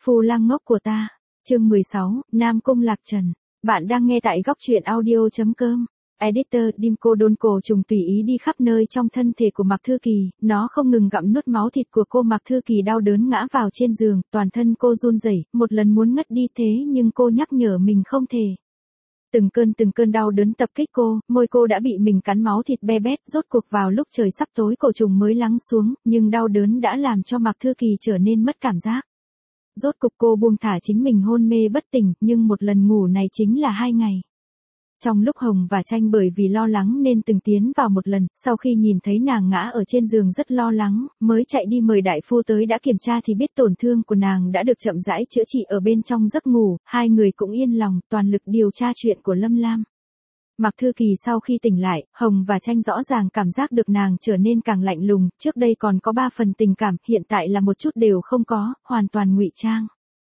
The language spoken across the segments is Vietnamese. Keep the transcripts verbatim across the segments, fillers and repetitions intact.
Phu lang ngốc của ta. Chương mười sáu, Nam Cung Lạc Trần. Bạn đang nghe tại góc truyện audio chấm com. Editor Dimco đôn cổ trùng tùy ý đi khắp nơi trong thân thể của Mạc Thư Kỳ, nó không ngừng gặm nuốt máu thịt của cô. Mạc Thư Kỳ đau đớn ngã vào trên giường, toàn thân cô run rẩy, một lần muốn ngất đi thế nhưng cô nhắc nhở mình không thể. Từng cơn từng cơn đau đớn tập kích cô, môi cô đã bị mình cắn máu thịt be bét, rốt cuộc vào lúc trời sắp tối cổ trùng mới lắng xuống, nhưng đau đớn đã làm cho Mạc Thư Kỳ trở nên mất cảm giác. Rốt cục cô buông thả chính mình hôn mê bất tỉnh, nhưng một lần ngủ này chính là hai ngày. Trong lúc Hồng và Tranh bởi vì lo lắng nên từng tiến vào một lần, sau khi nhìn thấy nàng ngã ở trên giường rất lo lắng, mới chạy đi mời đại phu tới đã kiểm tra thì biết tổn thương của nàng đã được chậm rãi chữa trị ở bên trong giấc ngủ, hai người cũng yên lòng, toàn lực điều tra chuyện của Lâm Lam. Mạc Thư Kỳ sau khi tỉnh lại, Hồng và Tranh rõ ràng cảm giác được nàng trở nên càng lạnh lùng, trước đây còn có ba phần tình cảm, hiện tại là một chút đều không có, hoàn toàn ngụy trang.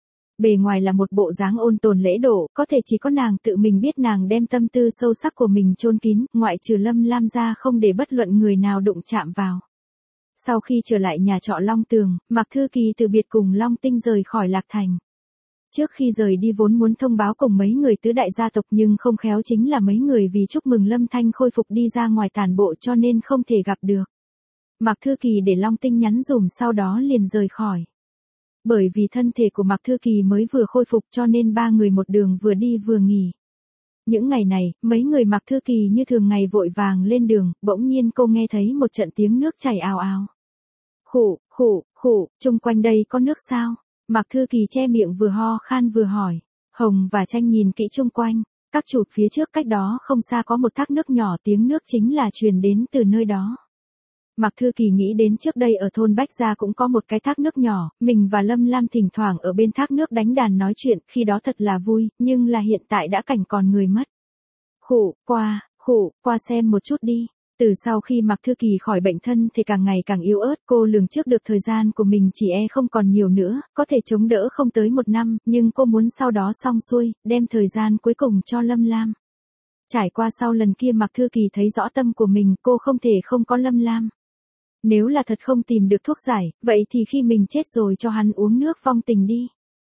Bề ngoài là một bộ dáng ôn tồn lễ độ, có thể chỉ có nàng tự mình biết nàng đem tâm tư sâu sắc của mình chôn kín, ngoại trừ Lâm Lam ra không để bất luận người nào đụng chạm vào. Sau khi trở lại nhà trọ Long Tường, Mạc Thư Kỳ từ biệt cùng Long Tinh rời khỏi Lạc Thành. Trước khi rời đi vốn muốn thông báo cùng mấy người tứ đại gia tộc nhưng không khéo chính là mấy người vì chúc mừng Lâm Thanh khôi phục đi ra ngoài tản bộ cho nên không thể gặp được. Mạc Thư Kỳ để Long Tinh nhắn dùm sau đó liền rời khỏi. Bởi vì thân thể của Mạc Thư Kỳ mới vừa khôi phục cho nên ba người một đường vừa đi vừa nghỉ. Những ngày này, mấy người Mạc Thư Kỳ như thường ngày vội vàng lên đường, bỗng nhiên cô nghe thấy một trận tiếng nước chảy ào ào. Khụ, khụ, khụ, chung quanh đây có nước sao? Mạc Thư Kỳ che miệng vừa ho khan vừa hỏi. Hồng và Tranh nhìn kỹ chung quanh, các chụp phía trước cách đó không xa có một thác nước nhỏ, tiếng nước chính là truyền đến từ nơi đó. Mạc Thư Kỳ nghĩ đến trước đây ở thôn Bách Gia cũng có một cái thác nước nhỏ, mình và Lâm Lam thỉnh thoảng ở bên thác nước đánh đàn nói chuyện, khi đó thật là vui, nhưng là hiện tại đã cảnh còn người mất. Khụ, qua, khụ, qua xem một chút đi. Từ sau khi Mạc Thư Kỳ khỏi bệnh thân thì càng ngày càng yếu ớt, cô lường trước được thời gian của mình chỉ e không còn nhiều nữa, có thể chống đỡ không tới một năm, nhưng cô muốn sau đó xong xuôi, đem thời gian cuối cùng cho Lâm Lam. Trải qua sau lần kia Mạc Thư Kỳ thấy rõ tâm của mình, cô không thể không có Lâm Lam. Nếu là thật không tìm được thuốc giải, vậy thì khi mình chết rồi cho hắn uống nước vong tình đi.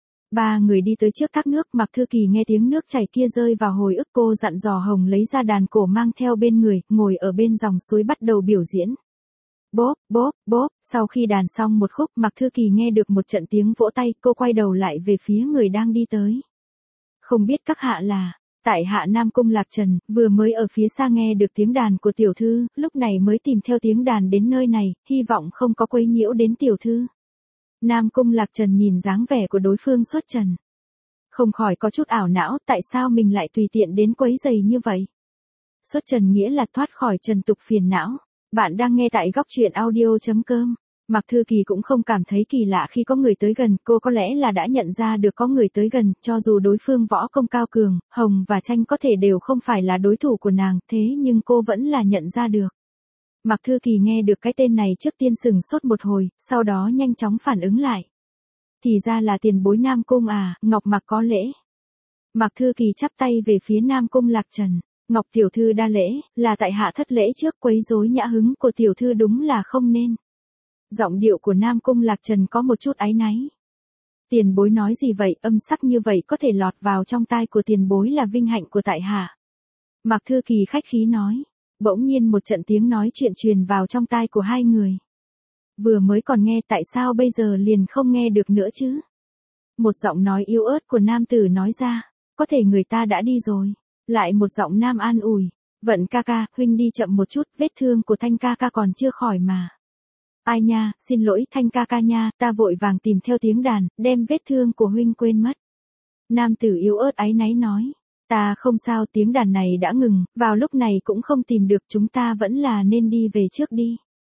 Ba người đi tới trước thác nước, Mạc Thư Kỳ nghe tiếng nước chảy kia rơi vào hồi ức, cô dặn dò Hồng lấy ra đàn cổ mang theo bên người, ngồi ở bên dòng suối bắt đầu biểu diễn. Bốp, bốp, bốp, sau khi đàn xong một khúc, Mạc Thư Kỳ nghe được một trận tiếng vỗ tay, cô quay đầu lại về phía người đang đi tới. Không biết các hạ là... Tại hạ Nam Cung Lạc Trần, vừa mới ở phía xa nghe được tiếng đàn của tiểu thư, lúc này mới tìm theo tiếng đàn đến nơi này, hy vọng không có quấy nhiễu đến tiểu thư. Nam Cung Lạc Trần nhìn dáng vẻ của đối phương xuất trần. Không khỏi có chút ảo não, tại sao mình lại tùy tiện đến quấy giày như vậy? Xuất trần nghĩa là thoát khỏi trần tục phiền não. Bạn đang nghe tại góc truyện audio chấm com. Mạc Thư Kỳ cũng không cảm thấy kỳ lạ khi có người tới gần, cô có lẽ là đã nhận ra được có người tới gần, cho dù đối phương võ công cao cường, Hồng và Tranh có thể đều không phải là đối thủ của nàng, thế nhưng cô vẫn là nhận ra được. Mạc Thư Kỳ nghe được cái tên này trước tiên sừng sốt một hồi, sau đó nhanh chóng phản ứng lại. Thì ra là tiền bối Nam Cung à, Ngọc Mạc có lễ. Mạc Thư Kỳ chắp tay về phía Nam Cung Lạc Trần. Ngọc tiểu thư đa lễ, là tại hạ thất lễ trước, quấy rối nhã hứng của tiểu thư đúng là không nên. Giọng điệu của Nam Cung Lạc Trần có một chút áy náy. Tiền bối nói gì vậy, âm sắc như vậy có thể lọt vào trong tai của tiền bối là vinh hạnh của tại hạ. Mạc Thư Kỳ khách khí nói. Bỗng nhiên một trận tiếng nói chuyện truyền vào trong tai của hai người. Vừa mới còn nghe, tại sao bây giờ liền không nghe được nữa chứ? Một giọng nói yếu ớt của nam tử nói ra. Có thể người ta đã đi rồi. Lại một giọng nam an ủi. Vận ca ca, huynh đi chậm một chút, vết thương của Thanh ca ca còn chưa khỏi mà. Ai nha, xin lỗi Thanh ca ca nha, ta vội vàng tìm theo tiếng đàn, đem vết thương của huynh quên mất. Nam tử yếu ớt áy náy nói. Ta không sao, tiếng đàn này đã ngừng, vào lúc này cũng không tìm được, chúng ta vẫn là nên đi về trước đi.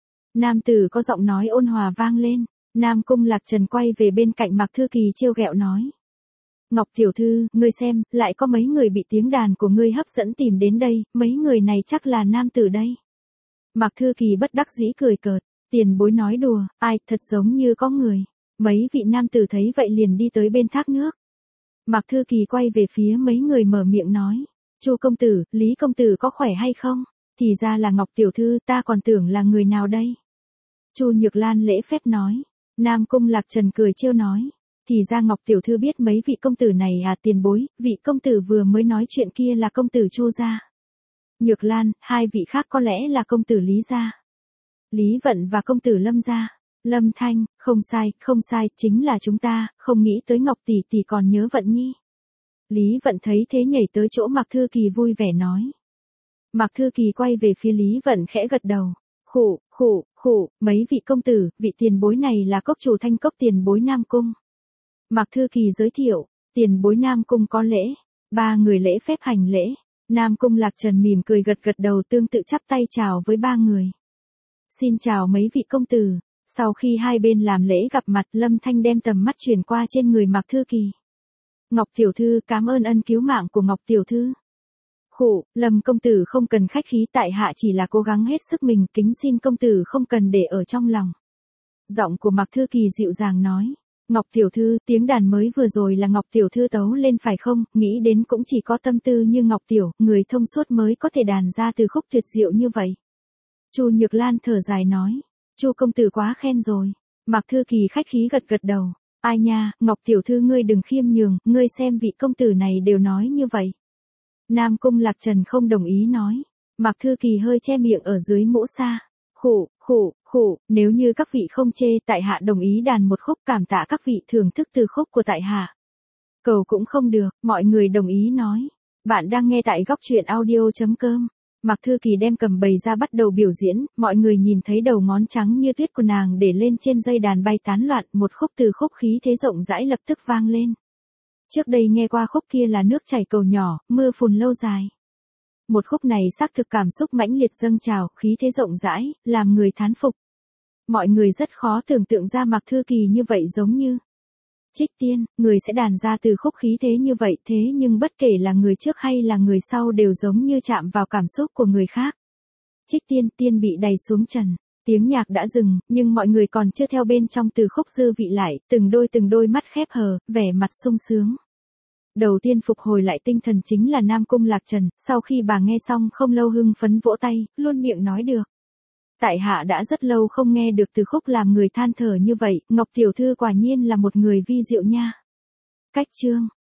Nam tử có giọng nói ôn hòa vang lên. Nam Cung Lạc Trần quay về bên cạnh Mạc Thư Kỳ trêu ghẹo nói. Ngọc tiểu thư, ngươi xem, lại có mấy người bị tiếng đàn của ngươi hấp dẫn tìm đến đây, mấy người này chắc là nam tử đây. Mạc Thư Kỳ bất đắc dĩ cười cợt. Tiền bối nói đùa, ai, thật giống như có người. Mấy vị nam tử thấy vậy liền đi tới bên thác nước. Mạc Thư Kỳ quay về phía mấy người mở miệng nói. Chu công tử, Lý công tử có khỏe hay không? Thì ra là Ngọc tiểu thư, ta còn tưởng là người nào đây? Chu Nhược Lan lễ phép nói. Nam Cung Lạc Trần cười trêu nói. thì ra Ngọc tiểu thư biết mấy vị công tử này à, tiền bối, vị công tử vừa mới nói chuyện kia là công tử Chu gia. Nhược Lan, hai vị khác có lẽ là công tử Lý gia. Lý Vận và công tử Lâm gia. Lâm Thanh, không sai, không sai, chính là chúng ta, không nghĩ tới Ngọc tỷ tỷ còn nhớ Vận nhi. Lý Vận thấy thế nhảy tới chỗ Mạc Thư Kỳ vui vẻ nói. Mạc Thư Kỳ quay về phía Lý Vận khẽ gật đầu. Khụ, khụ, khụ, mấy vị công tử, vị tiền bối này là cốc chủ Thanh Cốc tiền bối Nam Cung. Mạc Thư Kỳ giới thiệu, tiền bối Nam Cung có lễ. Ba người lễ phép hành lễ. Nam Cung Lạc Trần mỉm cười gật gật đầu tương tự chắp tay chào với ba người. Xin chào mấy vị công tử. Sau khi hai bên làm lễ gặp mặt, Lâm Thanh đem tầm mắt chuyển qua trên người Mạc Thư Kỳ. Ngọc tiểu thư, cảm ơn ân cứu mạng của Ngọc tiểu thư. Khụ, Lâm công tử không cần khách khí, tại hạ chỉ là cố gắng hết sức mình, kính xin công tử không cần để ở trong lòng. Giọng của Mạc Thư Kỳ dịu dàng nói. Ngọc tiểu thư, tiếng đàn mới vừa rồi là Ngọc tiểu thư tấu lên phải không, nghĩ đến cũng chỉ có tâm tư như Ngọc tiểu, người thông suốt mới có thể đàn ra từ khúc tuyệt diệu như vậy. Chu Nhược Lan thở dài nói. Chu công tử quá khen rồi. Mạc Thư Kỳ khách khí gật gật đầu. Ai nha, Ngọc tiểu thư ngươi đừng khiêm nhường, ngươi xem vị công tử này đều nói như vậy. Nam Cung Lạc Trần không đồng ý nói. Mạc Thư Kỳ hơi che miệng ở dưới mũ sa. Khụ, khụ, khụ, nếu như các vị không chê, tại hạ đồng ý đàn một khúc, cảm tạ các vị thưởng thức từ khúc của tại hạ. Cầu cũng không được, mọi người đồng ý nói. Bạn đang nghe tại góc truyện audio chấm com. Mạc Thư Kỳ đem cầm bầy ra bắt đầu biểu diễn, mọi người nhìn thấy đầu ngón trắng như tuyết của nàng để lên trên dây đàn bay tán loạn, một khúc từ khúc khí thế rộng rãi lập tức vang lên. Trước đây nghe qua khúc kia là nước chảy cầu nhỏ, mưa phùn lâu dài. Một khúc này xác thực cảm xúc mãnh liệt dâng trào, khí thế rộng rãi, làm người thán phục. Mọi người rất khó tưởng tượng ra Mạc Thư Kỳ như vậy, giống như Trích Tiên, người sẽ đàn ra từ khúc khí thế như vậy, thế nhưng bất kể là người trước hay là người sau đều giống như chạm vào cảm xúc của người khác. Trích Tiên, tiên bị đày xuống trần. Tiếng nhạc đã dừng, nhưng mọi người còn chưa theo bên trong từ khúc dư vị lại, từng đôi từng đôi mắt khép hờ, vẻ mặt sung sướng. Đầu tiên phục hồi lại tinh thần chính là Nam Cung Lạc Trần, sau khi bà nghe xong không lâu hưng phấn vỗ tay, luôn miệng nói được. Tại hạ đã rất lâu không nghe được từ khúc làm người than thở như vậy, Ngọc tiểu thư quả nhiên là một người vi diệu nha. Cách chương